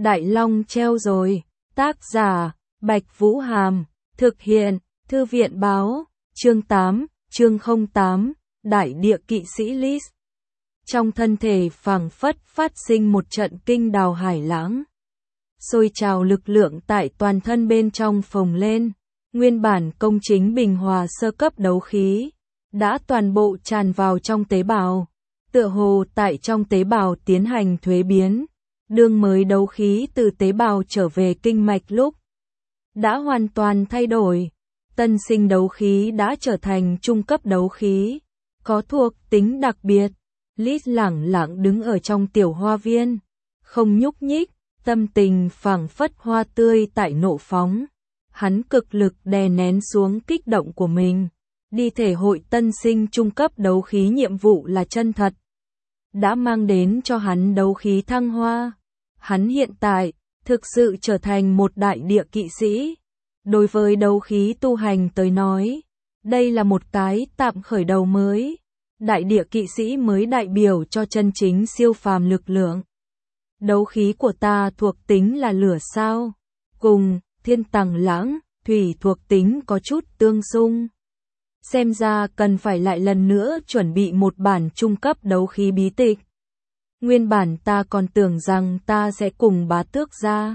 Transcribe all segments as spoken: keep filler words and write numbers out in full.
Đại Long treo rồi. Tác giả, Bạch Vũ Hàm. Thực hiện, Thư viện Báo. Chương tám, chương không tám, Đại địa kỵ sĩ Lys. Trong thân thể phảng phất phát sinh một trận kinh đào hải lãng. Sôi trào lực lượng tại toàn thân bên trong phồng lên. Nguyên bản công chính bình hòa sơ cấp đấu khí đã toàn bộ tràn vào trong tế bào, tựa hồ tại trong tế bào tiến hành thuế biến. Đường mới đấu khí từ tế bào trở về kinh mạch lúc đã hoàn toàn thay đổi. Tân sinh đấu khí đã trở thành trung cấp đấu khí, có thuộc tính đặc biệt. Lys lẳng lặng đứng ở trong tiểu hoa viên, không nhúc nhích, tâm tình phảng phất hoa tươi tại nộ phóng. Hắn cực lực đè nén xuống kích động của mình, đi thể hội tân sinh trung cấp đấu khí nhiệm vụ là chân thật, đã mang đến cho hắn đấu khí thăng hoa. Hắn hiện tại thực sự trở thành một đại địa kỵ sĩ. Đối với đấu khí tu hành tới nói, đây là một cái tạm khởi đầu mới. Đại địa kỵ sĩ mới đại biểu cho chân chính siêu phàm lực lượng. Đấu khí của ta thuộc tính là lửa sao? Cùng Thiên Tằng Lãng, thủy thuộc tính có chút tương xung. Xem ra cần phải lại lần nữa chuẩn bị một bản trung cấp đấu khí bí tịch. Nguyên bản ta còn tưởng rằng ta sẽ cùng Bá Tước gia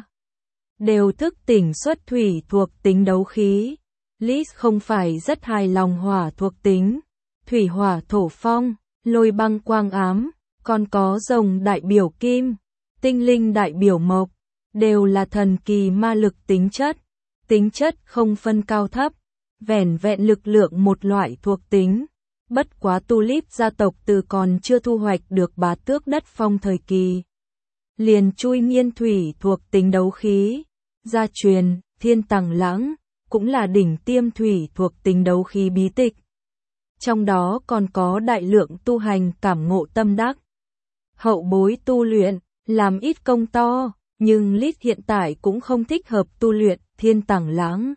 đều thức tỉnh xuất thủy thuộc tính đấu khí. Lys không phải rất hài lòng hỏa thuộc tính, thủy hỏa thổ phong, lôi băng quang ám, còn có rồng đại biểu kim, tinh linh đại biểu mộc, đều là thần kỳ ma lực tính chất, tính chất không phân cao thấp, vẻn vẹn lực lượng một loại thuộc tính. Bất quá Tulip gia tộc từ còn chưa thu hoạch được Bá Tước đất phong thời kỳ, liền chui nghiên thủy thuộc tính đấu khí. Gia truyền, Thiên Tằng Lãng, cũng là đỉnh tiêm thủy thuộc tính đấu khí bí tịch. Trong đó còn có đại lượng tu hành cảm ngộ tâm đắc. Hậu bối tu luyện, làm ít công to, nhưng Lys hiện tại cũng không thích hợp tu luyện Thiên Tằng Lãng.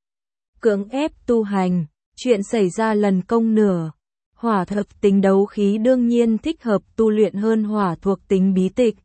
Cưỡng ép tu hành, chuyện xảy ra lần công nửa. Hỏa thuộc tính đấu khí đương nhiên thích hợp tu luyện hơn hỏa thuộc tính bí tịch.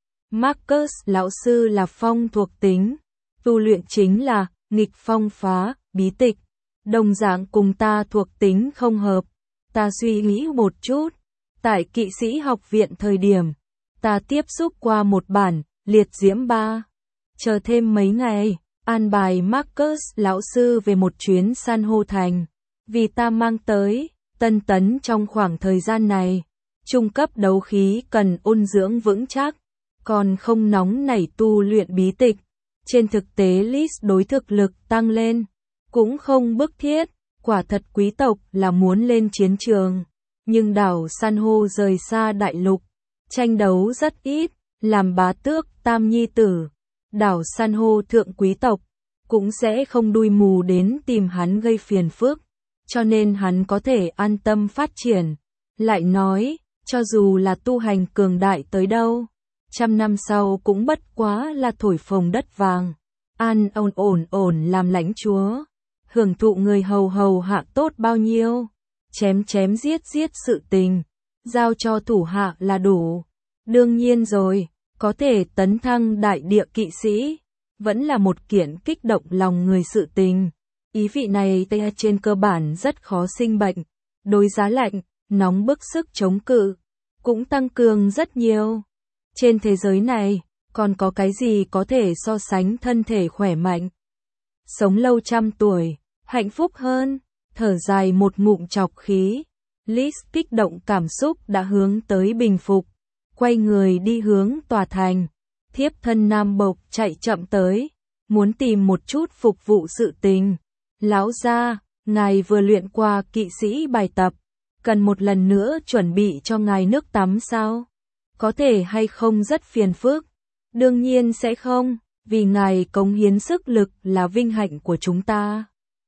Marcus lão sư là phong thuộc tính, tu luyện chính là nghịch phong phá bí tịch. Đồng dạng cùng ta thuộc tính không hợp. Ta suy nghĩ một chút, tại kỵ sĩ học viện thời điểm, ta tiếp xúc qua một bản liệt diễm ba. Chờ thêm mấy ngày, an bài Marcus lão sư về một chuyến san hô thành, vì ta mang tới tân tấn. Trong khoảng thời gian này, trung cấp đấu khí cần ôn dưỡng vững chắc, còn không nóng nảy tu luyện bí tịch. Trên thực tế Lys đối thực lực tăng lên cũng không bức thiết, quả thật quý tộc là muốn lên chiến trường, nhưng đảo san hô rời xa đại lục, tranh đấu rất ít. Làm Bá Tước tam nhi tử, đảo san hô thượng quý tộc cũng sẽ không đuôi mù đến tìm hắn gây phiền phức, cho nên hắn có thể an tâm phát triển. Lại nói, cho dù là tu hành cường đại tới đâu, trăm năm sau cũng bất quá là thổi phồng đất vàng, an ổn ổn ổn làm lãnh chúa, hưởng thụ người hầu hầu hạ tốt bao nhiêu, chém chém giết giết sự tình, giao cho thủ hạ là đủ. Đương nhiên rồi, có thể tấn thăng đại địa kỵ sĩ, vẫn là một kiện kích động lòng người sự tình. Ý vị này tê trên cơ bản rất khó sinh bệnh, đối giá lạnh, nóng bức sức chống cự, cũng tăng cường rất nhiều. Trên thế giới này, còn có cái gì có thể so sánh thân thể khỏe mạnh, sống lâu trăm tuổi, hạnh phúc hơn. Thở dài một ngụm trọc khí, Lys kích động cảm xúc đã hướng tới bình phục, quay người đi hướng tòa thành. Thiếp thân Nam Bộc chạy chậm tới, muốn tìm một chút phục vụ sự tình. Lão gia, ngài vừa luyện qua kỵ sĩ bài tập, cần một lần nữa chuẩn bị cho ngài nước tắm sao? Có thể hay không rất phiền phức? Đương nhiên sẽ không, vì ngài cống hiến sức lực là vinh hạnh của chúng ta.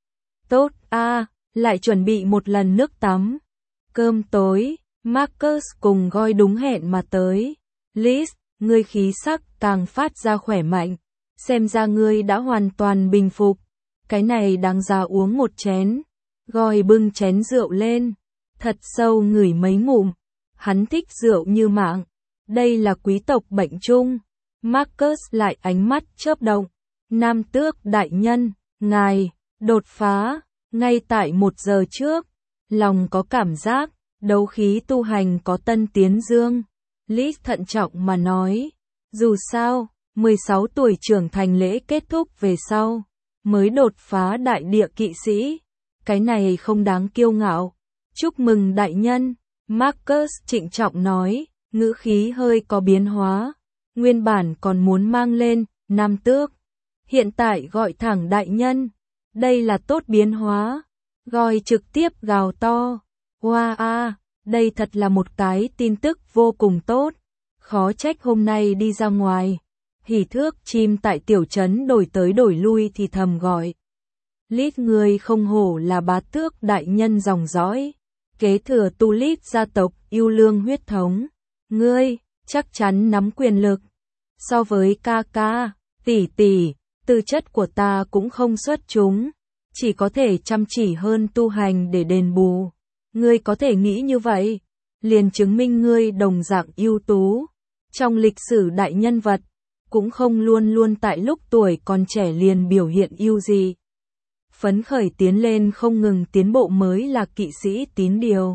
Tốt a, à, lại chuẩn bị một lần nước tắm. Cơm tối, Marcus cùng Goi đúng hẹn mà tới. Lys, ngươi khí sắc càng phát ra khỏe mạnh, xem ra ngươi đã hoàn toàn bình phục. Cái này đáng giá uống một chén. Goi bưng chén rượu lên, thật sâu ngửi mấy ngụm. Hắn thích rượu như mạng, đây là quý tộc bệnh chung. Marcus lại ánh mắt chớp động. Nam tước đại nhân, ngài, đột phá, ngay tại một giờ trước. Lòng có cảm giác, đấu khí tu hành có tân tiến dương. Lis thận trọng mà nói. Dù sao, mười sáu tuổi trưởng thành lễ kết thúc về sau, mới đột phá đại địa kỵ sĩ. Cái này không đáng kiêu ngạo. Chúc mừng đại nhân, Marcus trịnh trọng nói, ngữ khí hơi có biến hóa. Nguyên bản còn muốn mang lên, nam tước. Hiện tại gọi thẳng đại nhân. Đây là tốt biến hóa. Gọi trực tiếp gào to. Wow a, đây thật là một cái tin tức vô cùng tốt. Khó trách hôm nay đi ra ngoài. Hỉ thước chim tại tiểu trấn đổi tới đổi lui thì thầm gọi. Lít người không hổ là bá tước đại nhân dòng dõi. Kế thừa Tulip gia tộc yêu lương huyết thống. Ngươi, chắc chắn nắm quyền lực. So với ca ca, tỷ tỷ, tư chất của ta cũng không xuất chúng. Chỉ có thể chăm chỉ hơn tu hành để đền bù. Ngươi có thể nghĩ như vậy. Liền chứng minh ngươi đồng dạng ưu tú. Trong lịch sử đại nhân vật, cũng không luôn luôn tại lúc tuổi còn trẻ liền biểu hiện ưu gì. Phấn khởi tiến lên không ngừng tiến bộ mới là kỵ sĩ tín điều.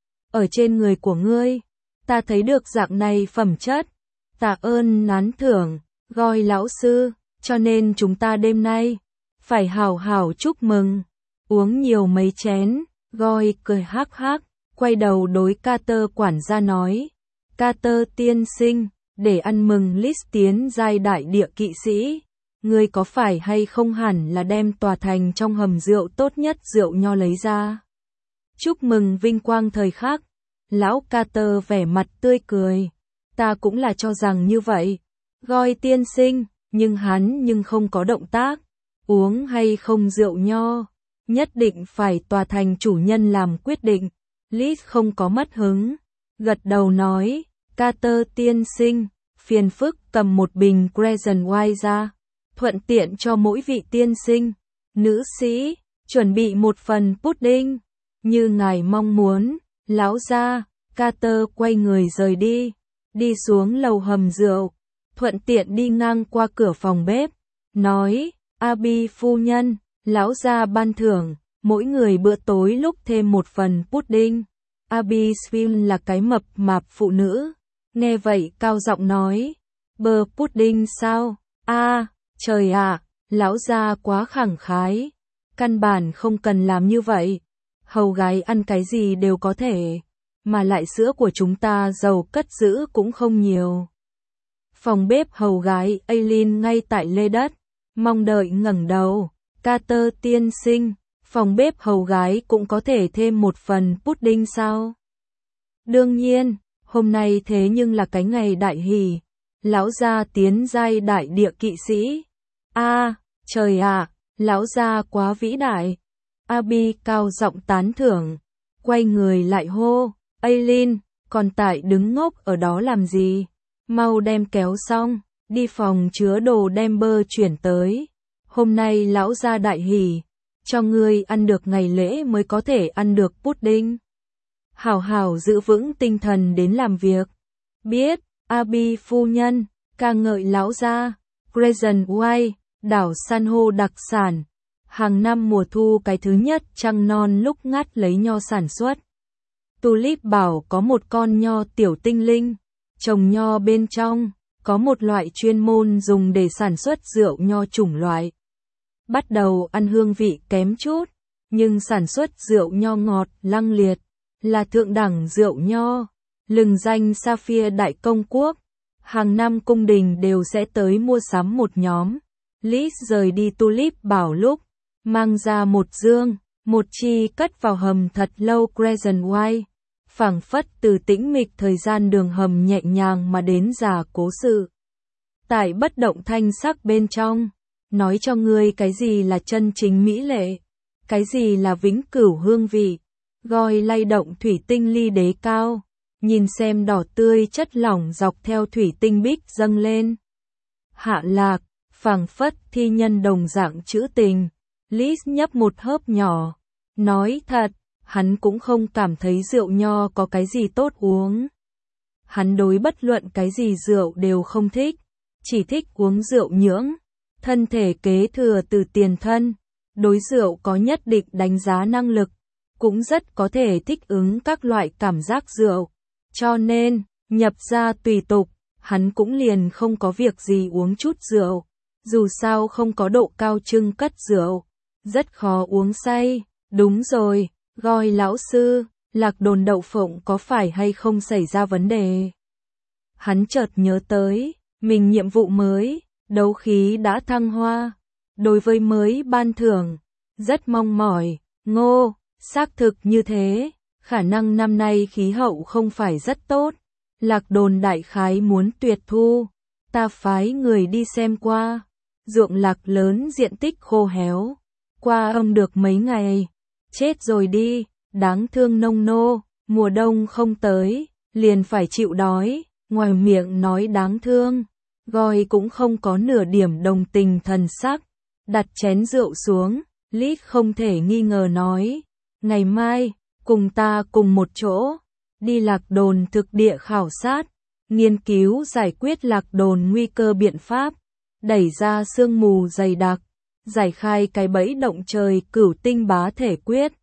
Ở trên người của ngươi, ta thấy được dạng này phẩm chất. Tạ ơn nán thưởng, gọi lão sư, cho nên chúng ta đêm nay phải hào hào chúc mừng. Uống nhiều mấy chén, gọi cười hắc hắc, quay đầu đối Carter quản gia nói. Carter tiên sinh, để ăn mừng Lis tiến giai đại địa kỵ sĩ. Ngươi có phải hay không hẳn là đem tòa thành trong hầm rượu tốt nhất rượu nho lấy ra. Chúc mừng vinh quang thời khắc. Lão Carter vẻ mặt tươi cười. Ta cũng là cho rằng như vậy. Gọi tiên sinh, nhưng hắn nhưng không có động tác. Uống hay không rượu nho, nhất định phải tòa thành chủ nhân làm quyết định. Lis không có mất hứng. Gật đầu nói, Carter tiên sinh, phiền phức cầm một bình Crescent White ra. Thuận tiện cho mỗi vị tiên sinh, nữ sĩ, chuẩn bị một phần pudding. Như ngài mong muốn, lão gia. Carter quay người rời đi. Đi xuống lầu hầm rượu. Thuận tiện đi ngang qua cửa phòng bếp. Nói, Abby phu nhân, lão gia ban thưởng, mỗi người bữa tối lúc thêm một phần pudding. Abby Swim là cái mập mạp phụ nữ. Nghe vậy cao giọng nói, bơ pudding sao? A, à, trời ạ, à, lão gia quá khẳng khái. Căn bản không cần làm như vậy. Hầu gái ăn cái gì đều có thể. Mà lại sữa của chúng ta dầu cất giữ cũng không nhiều. Phòng bếp hầu gái Aileen ngay tại lê đất. Mong đợi ngẩng đầu. Carter tiên sinh, phòng bếp hầu gái cũng có thể thêm một phần pudding sao? Đương nhiên, hôm nay thế nhưng là cái ngày đại hỷ. Lão gia tiến giai đại địa kỵ sĩ. A, à, trời ạ, à, lão gia quá vĩ đại. Abby cao giọng tán thưởng. Quay người lại hô, Aileen, còn tại đứng ngốc ở đó làm gì? Mau đem kéo xong, đi phòng chứa đồ đem bơ chuyển tới. Hôm nay lão gia đại hỷ, cho ngươi ăn được ngày lễ mới có thể ăn được pudding. Hảo hảo giữ vững tinh thần đến làm việc. Biết, Abby phu nhân, ca ngợi lão gia. Crescent White, đảo san hô đặc sản. Hàng năm mùa thu cái thứ nhất trăng non lúc ngắt lấy nho sản xuất. Tulip bảo có một con nho tiểu tinh linh. Trồng nho bên trong, có một loại chuyên môn dùng để sản xuất rượu nho chủng loại. Bắt đầu ăn hương vị kém chút, nhưng sản xuất rượu nho ngọt, lăng liệt, là thượng đẳng rượu nho, lừng danh Sapphire Đại Công Quốc. Hàng năm cung đình đều sẽ tới mua sắm một nhóm. Liz rời đi Tulip bảo lúc, mang ra một dương, một chi cất vào hầm thật lâu Crescent White. Phảng phất từ tĩnh mịch thời gian đường hầm nhẹ nhàng mà đến già cố sự. Tại bất động thanh sắc bên trong, nói cho ngươi cái gì là chân chính mỹ lệ, cái gì là vĩnh cửu hương vị. Gọi lay động thủy tinh ly đế cao, nhìn xem đỏ tươi chất lỏng dọc theo thủy tinh bích dâng lên. Hạ lạc, phảng phất thi nhân đồng dạng trữ tình. Liz nhấp một hớp nhỏ, nói thật, hắn cũng không cảm thấy rượu nho có cái gì tốt uống. Hắn đối bất luận cái gì rượu đều không thích, chỉ thích uống rượu nhưỡng, thân thể kế thừa từ tiền thân, đối rượu có nhất định đánh giá năng lực, cũng rất có thể thích ứng các loại cảm giác rượu. Cho nên, nhập gia tùy tục, hắn cũng liền không có việc gì uống chút rượu. Dù sao không có độ cao trưng cất rượu, rất khó uống say. Đúng rồi, Goi lão sư, Lạc Đồn đậu phộng có phải hay không xảy ra vấn đề? Hắn chợt nhớ tới, mình nhiệm vụ mới, đấu khí đã thăng hoa. Đối với mới ban thưởng, rất mong mỏi. Ngô, xác thực như thế, khả năng năm nay khí hậu không phải rất tốt. Lạc Đồn đại khái muốn tuyệt thu, ta phái người đi xem qua. Ruộng lạc lớn diện tích khô héo, qua âm được mấy ngày, chết rồi đi, đáng thương nông nô, mùa đông không tới, liền phải chịu đói, ngoài miệng nói đáng thương, Goi cũng không có nửa điểm đồng tình thần sắc, đặt chén rượu xuống, Lít không thể nghi ngờ nói, ngày mai, cùng ta cùng một chỗ, đi Lạc Đồn thực địa khảo sát, nghiên cứu giải quyết Lạc Đồn nguy cơ biện pháp, đẩy ra sương mù dày đặc, giải khai cái bẫy động trời cửu tinh bá thể quyết.